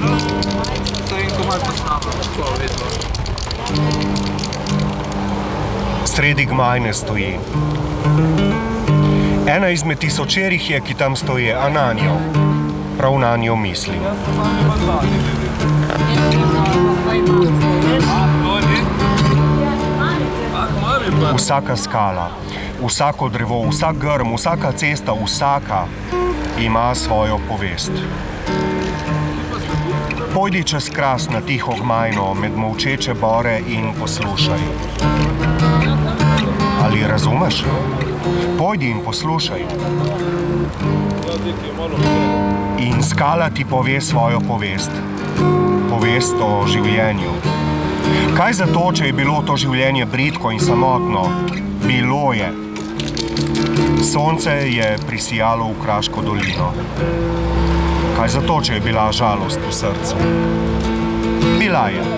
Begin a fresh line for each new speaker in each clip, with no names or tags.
Sredi Gmajne stoji. Ena izmed tisočerih je, ki tam stoji, a nanjo. Prav nanjo mislim. Vsaka skala, vsako drevo, vsak grm, vsaka cesta, vsaka ima svojo povest. Pojdi čez kras na tiho Gmajno med molčeče bore in poslušaj. Ali razumeš? Pojdi in poslušaj. In skala ti pove svojo povest. Povest o življenju. Kaj zato, če je bilo to življenje bridko in samotno? Bilo je. Sonce je prisijalo v Kraško dolino. Kaj zato, če je bila žalost v srcu? Bila je.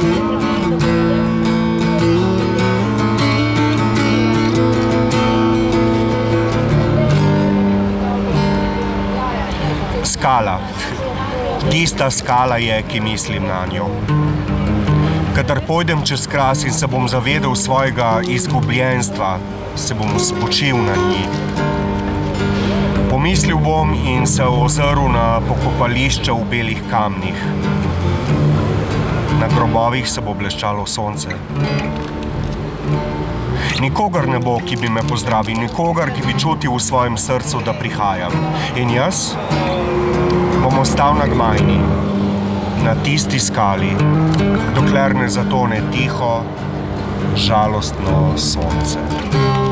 Skala. Tista skala je, ki mislim na njo. Kadar pojdem čez kras in se bom zavedel svojega izgubljenstva, se bom spočil na njih. Pomislil bom in se ozrl na pokopališča v belih kamnih. Na grobovih se bo bleščalo sonce. Nikogar ne bo, ki bi me pozdravil, nikogar, ki bi čutil v svojem srcu, da prihajam. In jaz bom ostal na Gmajni, na tisti skali, dokler ne zatone tiho, žalostno sonce.